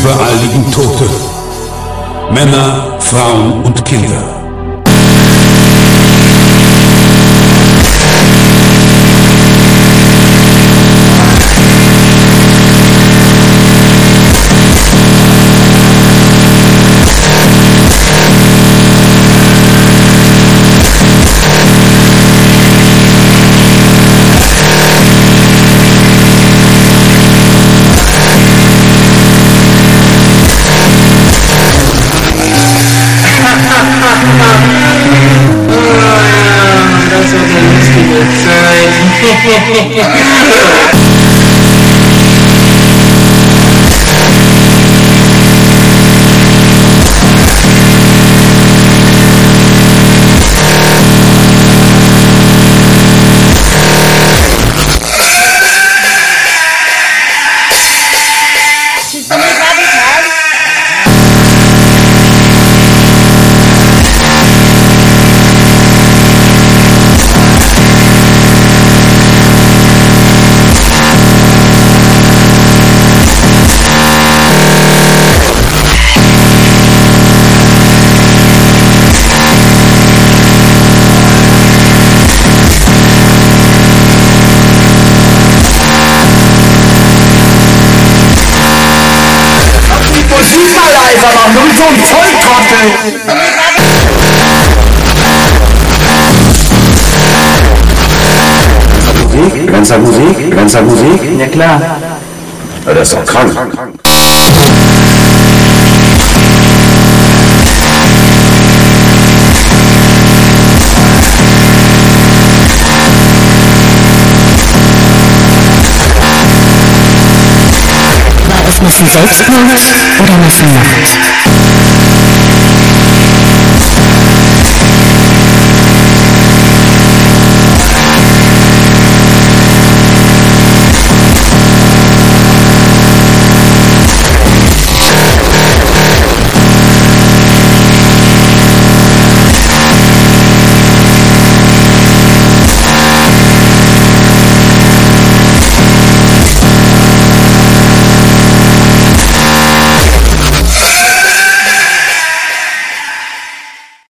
Überall liegen Tote. Männer, Frauen und Kinder. Das war eine lustige Zeit. Musik mal leiser machen, du bist so ein Volltrottel! Ganzer Musik? Ja klar. Ja, das ist doch krank. War es Massenselbstmord oder Massenmord?